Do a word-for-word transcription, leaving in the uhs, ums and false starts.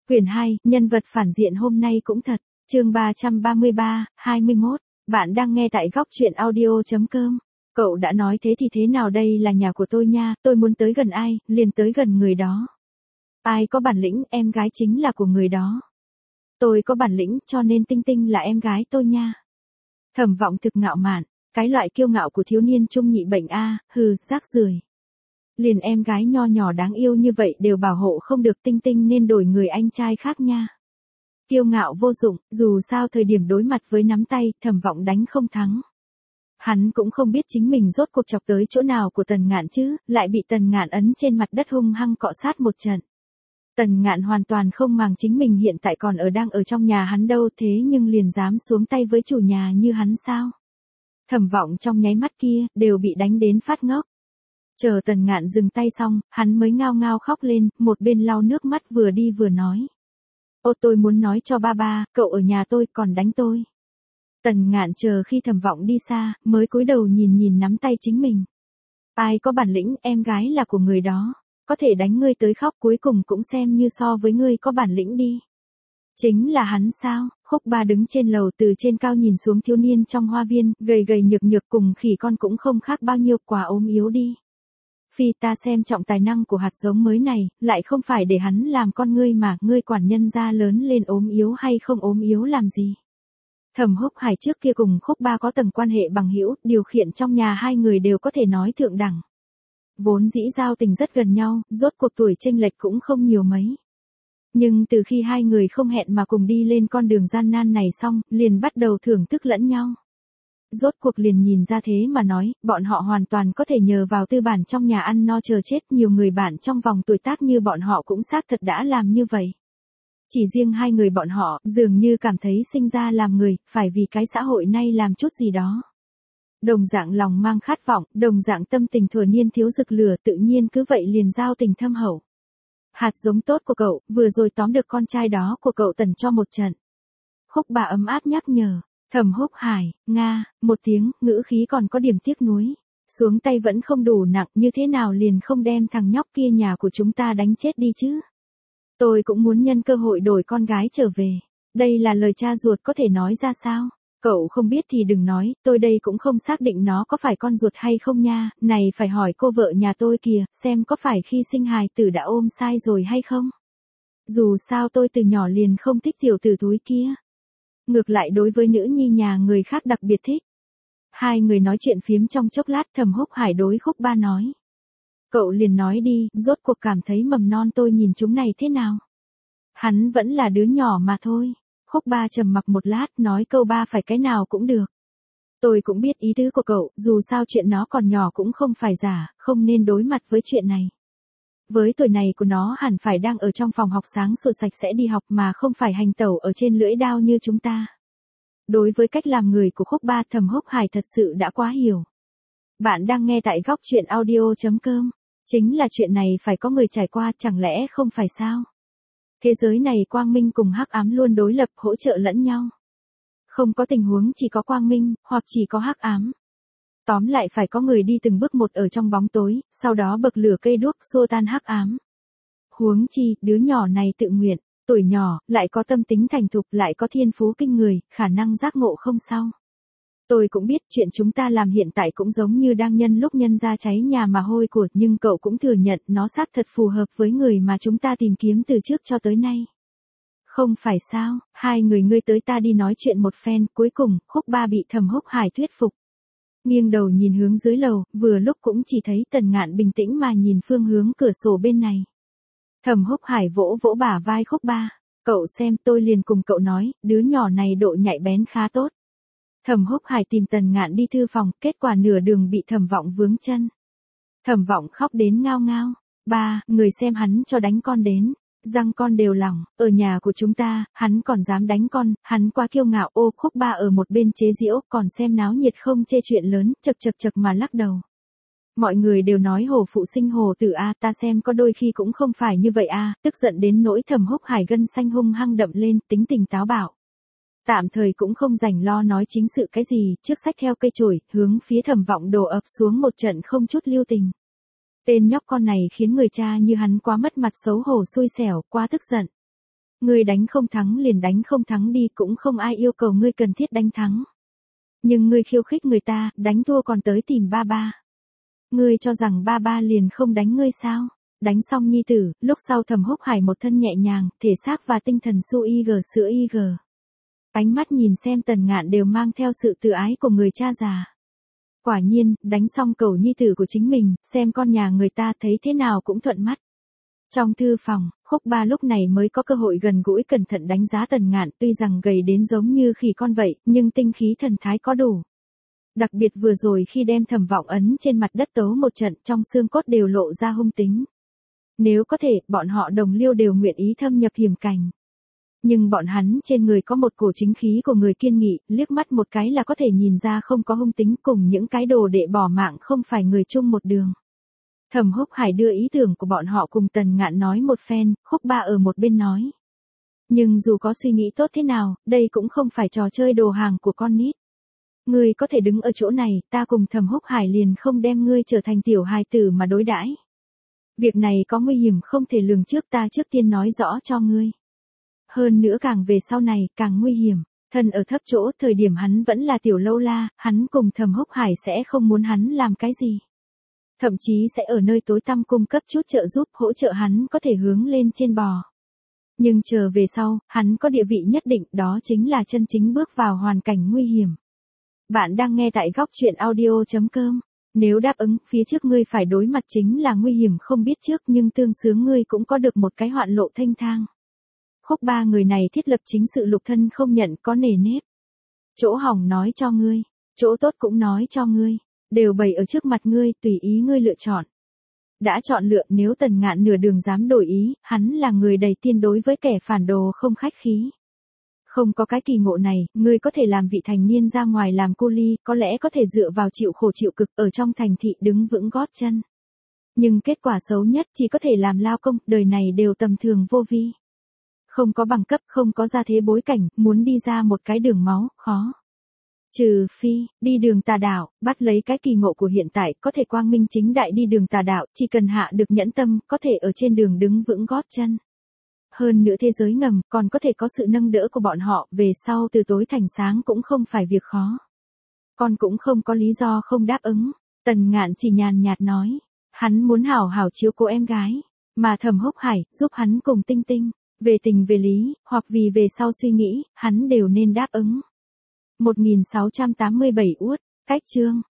Quyển hai, nhân vật phản diện hôm nay cũng thật. Chương ba trăm ba mươi ba, hai mươi mốt. Bạn đang nghe tại góc truyện audio chấm com. Cậu đã nói thế thì thế nào, đây là nhà của tôi nha, tôi muốn tới gần ai, liền tới gần người đó. Ai có bản lĩnh, em gái chính là của người đó. Tôi có bản lĩnh, cho nên Tinh Tinh là em gái tôi nha. Thẩm Vọng thực ngạo mạn, cái loại kiêu ngạo của thiếu niên trung nhị bệnh a, hừ, rác rưởi. Liền em gái nho nhỏ đáng yêu như vậy đều bảo hộ không được, Tinh Tinh nên đổi người anh trai khác nha. Kiêu ngạo vô dụng, dù sao thời điểm đối mặt với nắm tay, Thẩm Vọng đánh không thắng. Hắn cũng không biết chính mình rốt cuộc chọc tới chỗ nào của Tần Ngạn chứ, lại bị Tần Ngạn ấn trên mặt đất hung hăng cọ sát một trận. Tần Ngạn hoàn toàn không màng chính mình hiện tại còn ở đang ở trong nhà hắn đâu, thế nhưng liền dám xuống tay với chủ nhà như hắn sao? Thẩm Vọng trong nháy mắt kia, đều bị đánh đến phát ngốc. Chờ Tần Ngạn dừng tay xong, hắn mới ngao ngao khóc lên, một bên lau nước mắt vừa đi vừa nói. Ô, tôi muốn nói cho ba ba, cậu ở nhà tôi còn đánh tôi. Tần Ngạn chờ khi Thẩm Vọng đi xa, mới cúi đầu nhìn nhìn nắm tay chính mình. Ai có bản lĩnh, em gái là của người đó. Có thể đánh ngươi tới khóc, cuối cùng cũng xem như so với ngươi có bản lĩnh đi. Chính là hắn sao? Khúc Ba đứng trên lầu từ trên cao nhìn xuống thiếu niên trong hoa viên, gầy gầy nhược nhược cùng khỉ con cũng không khác bao nhiêu, quả ốm yếu đi. Phi, ta xem trọng tài năng của hạt giống mới này, lại không phải để hắn làm con ngươi mà, ngươi quản nhân gia lớn lên ốm yếu hay không ốm yếu làm gì. Thẩm Húc Hải trước kia cùng Khúc Ba có tầng quan hệ bằng hữu, điều khiển trong nhà hai người đều có thể nói thượng đẳng. Vốn dĩ giao tình rất gần nhau, rốt cuộc tuổi chênh lệch cũng không nhiều mấy. Nhưng từ khi hai người không hẹn mà cùng đi lên con đường gian nan này xong, liền bắt đầu thưởng thức lẫn nhau. Rốt cuộc liền nhìn ra thế mà nói, bọn họ hoàn toàn có thể nhờ vào tư bản trong nhà ăn no chờ chết, nhiều người bạn trong vòng tuổi tác như bọn họ cũng xác thật đã làm như vậy. Chỉ riêng hai người bọn họ, dường như cảm thấy sinh ra làm người, phải vì cái xã hội nay làm chút gì đó. Đồng dạng lòng mang khát vọng, đồng dạng tâm tình thuở niên thiếu rực lửa, tự nhiên cứ vậy liền giao tình thâm hậu. Hạt giống tốt của cậu, vừa rồi tóm được con trai đó của cậu Tần cho một trận. Khúc Ba ấm áp nhắc nhở. Thẩm Húc Hải, nga, một tiếng, ngữ khí còn có điểm tiếc nuối. Xuống tay vẫn không đủ nặng, như thế nào liền không đem thằng nhóc kia nhà của chúng ta đánh chết đi chứ. Tôi cũng muốn nhân cơ hội đổi con gái trở về. Đây là lời cha ruột có thể nói ra sao? Cậu không biết thì đừng nói, tôi đây cũng không xác định nó có phải con ruột hay không nha, này phải hỏi cô vợ nhà tôi kìa, xem có phải khi sinh hài tử đã ôm sai rồi hay không. Dù sao tôi từ nhỏ liền không thích tiểu tử túi kia. Ngược lại đối với nữ nhi nhà người khác đặc biệt thích. Hai người nói chuyện phiếm trong chốc lát, Thẩm Húc Hải đối Khúc Ba nói. Cậu liền nói đi, rốt cuộc cảm thấy mầm non tôi nhìn chúng này thế nào? Hắn vẫn là đứa nhỏ mà thôi. Khúc Ba trầm mặc một lát, nói câu ba phải cái nào cũng được. Tôi cũng biết ý tứ của cậu, dù sao chuyện nó còn nhỏ cũng không phải giả, không nên đối mặt với chuyện này. Với tuổi này của nó hẳn phải đang ở trong phòng học sáng sủa sạch sẽ đi học mà không phải hành tẩu ở trên lưỡi đao như chúng ta. Đối với cách làm người của Khúc Ba, Thẩm Húc Hải thật sự đã quá hiểu. Bạn đang nghe tại góc truyện audio chấm com. Chính là chuyện này phải có người trải qua, chẳng lẽ không phải sao? Thế giới này quang minh cùng hắc ám luôn đối lập, hỗ trợ lẫn nhau. Không có tình huống chỉ có quang minh, hoặc chỉ có hắc ám. Tóm lại phải có người đi từng bước một ở trong bóng tối, sau đó bậc lửa cây đuốc xua tan hắc ám. Huống chi, đứa nhỏ này tự nguyện, tuổi nhỏ, lại có tâm tính thành thục, lại có thiên phú kinh người, khả năng giác ngộ không sao. Tôi cũng biết chuyện chúng ta làm hiện tại cũng giống như đang nhân lúc nhân ra cháy nhà mà hôi của, nhưng cậu cũng thừa nhận nó xác thật phù hợp với người mà chúng ta tìm kiếm từ trước cho tới nay. Không phải sao, hai người ngươi tới ta đi nói chuyện một phen, cuối cùng, Khúc Ba bị Thẩm Húc Hải thuyết phục. Nghiêng đầu nhìn hướng dưới lầu, vừa lúc cũng chỉ thấy Tần Ngạn bình tĩnh mà nhìn phương hướng cửa sổ bên này. Thẩm Húc Hải vỗ vỗ bả vai Khúc Ba, cậu xem, tôi liền cùng cậu nói, đứa nhỏ này độ nhạy bén khá tốt. Thẩm Húc Hải tìm Tần Ngạn đi thư phòng, kết quả nửa đường bị Thẩm Vọng vướng chân. Thẩm Vọng khóc đến ngao ngao, ba, người xem hắn cho đánh con đến, răng con đều lỏng, ở nhà của chúng ta, hắn còn dám đánh con, hắn quá kiêu ngạo. Ô, Khúc Ba ở một bên chế giễu, còn xem náo nhiệt không chê chuyện lớn, chật chật chật mà lắc đầu. Mọi người đều nói hổ phụ sinh hổ tử a, ta xem có đôi khi cũng không phải như vậy a, tức giận đến nỗi Thẩm Húc Hải gân xanh hung hăng đậm lên, tính tình táo bạo. Tạm thời cũng không rảnh lo nói chính sự cái gì, trước xách theo cây chổi, hướng phía Thẩm Vọng đổ ập xuống một trận không chút lưu tình. Tên nhóc con này khiến người cha như hắn quá mất mặt xấu hổ xui xẻo, quá tức giận. Ngươi đánh không thắng liền đánh không thắng đi, cũng không ai yêu cầu ngươi cần thiết đánh thắng. Nhưng ngươi khiêu khích người ta, đánh thua còn tới tìm ba ba. Ngươi cho rằng ba ba liền không đánh ngươi sao? Đánh xong nhi tử, lúc sau Thẩm Húc Hải một thân nhẹ nhàng, thể xác và tinh thần su y gờ sữa y gờ. Ánh mắt nhìn xem Tần Ngạn đều mang theo sự tự ái của người cha già. Quả nhiên, đánh xong cầu nhi tử của chính mình, xem con nhà người ta thấy thế nào cũng thuận mắt. Trong thư phòng, Khúc Ba lúc này mới có cơ hội gần gũi cẩn thận đánh giá Tần Ngạn, tuy rằng gầy đến giống như khỉ con vậy, nhưng tinh khí thần thái có đủ. Đặc biệt vừa rồi khi đem Thẩm Vọng ấn trên mặt đất tấu một trận, trong xương cốt đều lộ ra hung tính. Nếu có thể, bọn họ đồng liêu đều nguyện ý thâm nhập hiểm cảnh. Nhưng bọn hắn trên người có một cổ chính khí của người kiên nghị, liếc mắt một cái là có thể nhìn ra không có hung tính, cùng những cái đồ đệ bỏ mạng không phải người chung một đường. Thẩm Húc Hải đưa ý tưởng của bọn họ cùng Tần Ngạn nói một phen, Khúc Ba ở một bên nói. Nhưng dù có suy nghĩ tốt thế nào, đây cũng không phải trò chơi đồ hàng của con nít. Ngươi có thể đứng ở chỗ này, ta cùng Thẩm Húc Hải liền không đem ngươi trở thành tiểu hài tử mà đối đãi. Việc này có nguy hiểm không thể lường trước, ta trước tiên nói rõ cho ngươi. Hơn nữa càng về sau này, càng nguy hiểm. Thân ở thấp chỗ, thời điểm hắn vẫn là tiểu lâu la, hắn cùng Thẩm Húc Hải sẽ không muốn hắn làm cái gì. Thậm chí sẽ ở nơi tối tăm cung cấp chút trợ giúp, hỗ trợ hắn có thể hướng lên trên bò. Nhưng chờ về sau, hắn có địa vị nhất định, đó chính là chân chính bước vào hoàn cảnh nguy hiểm. Bạn đang nghe tại góc truyện audio chấm com. Nếu đáp ứng, phía trước ngươi phải đối mặt chính là nguy hiểm không biết trước, nhưng tương xướng ngươi cũng có được một cái hoạn lộ thanh thang. Khúc Ba người này thiết lập chính sự lục thân không nhận, có nề nếp. Chỗ hỏng nói cho ngươi, chỗ tốt cũng nói cho ngươi, đều bày ở trước mặt ngươi, tùy ý ngươi lựa chọn. Đã chọn lựa, nếu Tần Ngạn nửa đường dám đổi ý, hắn là người đầy tiên đối với kẻ phản đồ không khách khí. Không có cái kỳ ngộ này, ngươi có thể làm vị thành niên ra ngoài làm cô ly, có lẽ có thể dựa vào chịu khổ chịu cực ở trong thành thị đứng vững gót chân. Nhưng kết quả xấu nhất chỉ có thể làm lao công, đời này đều tầm thường vô vi. Không có bằng cấp, không có gia thế bối cảnh, muốn đi ra một cái đường máu, khó. Trừ phi, đi đường tà đạo, bắt lấy cái kỳ ngộ của hiện tại, có thể quang minh chính đại đi đường tà đạo, chỉ cần hạ được nhẫn tâm, có thể ở trên đường đứng vững gót chân. Hơn nữa thế giới ngầm, còn có thể có sự nâng đỡ của bọn họ, về sau từ tối thành sáng cũng không phải việc khó. Con cũng không có lý do không đáp ứng. Tần Ngạn chỉ nhàn nhạt nói, hắn muốn hảo hảo chiếu cố em gái, mà Thẩm Húc Hải, giúp hắn cùng Tinh Tinh, về tình về lý, hoặc vì về sau suy nghĩ, hắn đều nên đáp ứng. một nghìn sáu trăm tám mươi bảy uất, cách chương.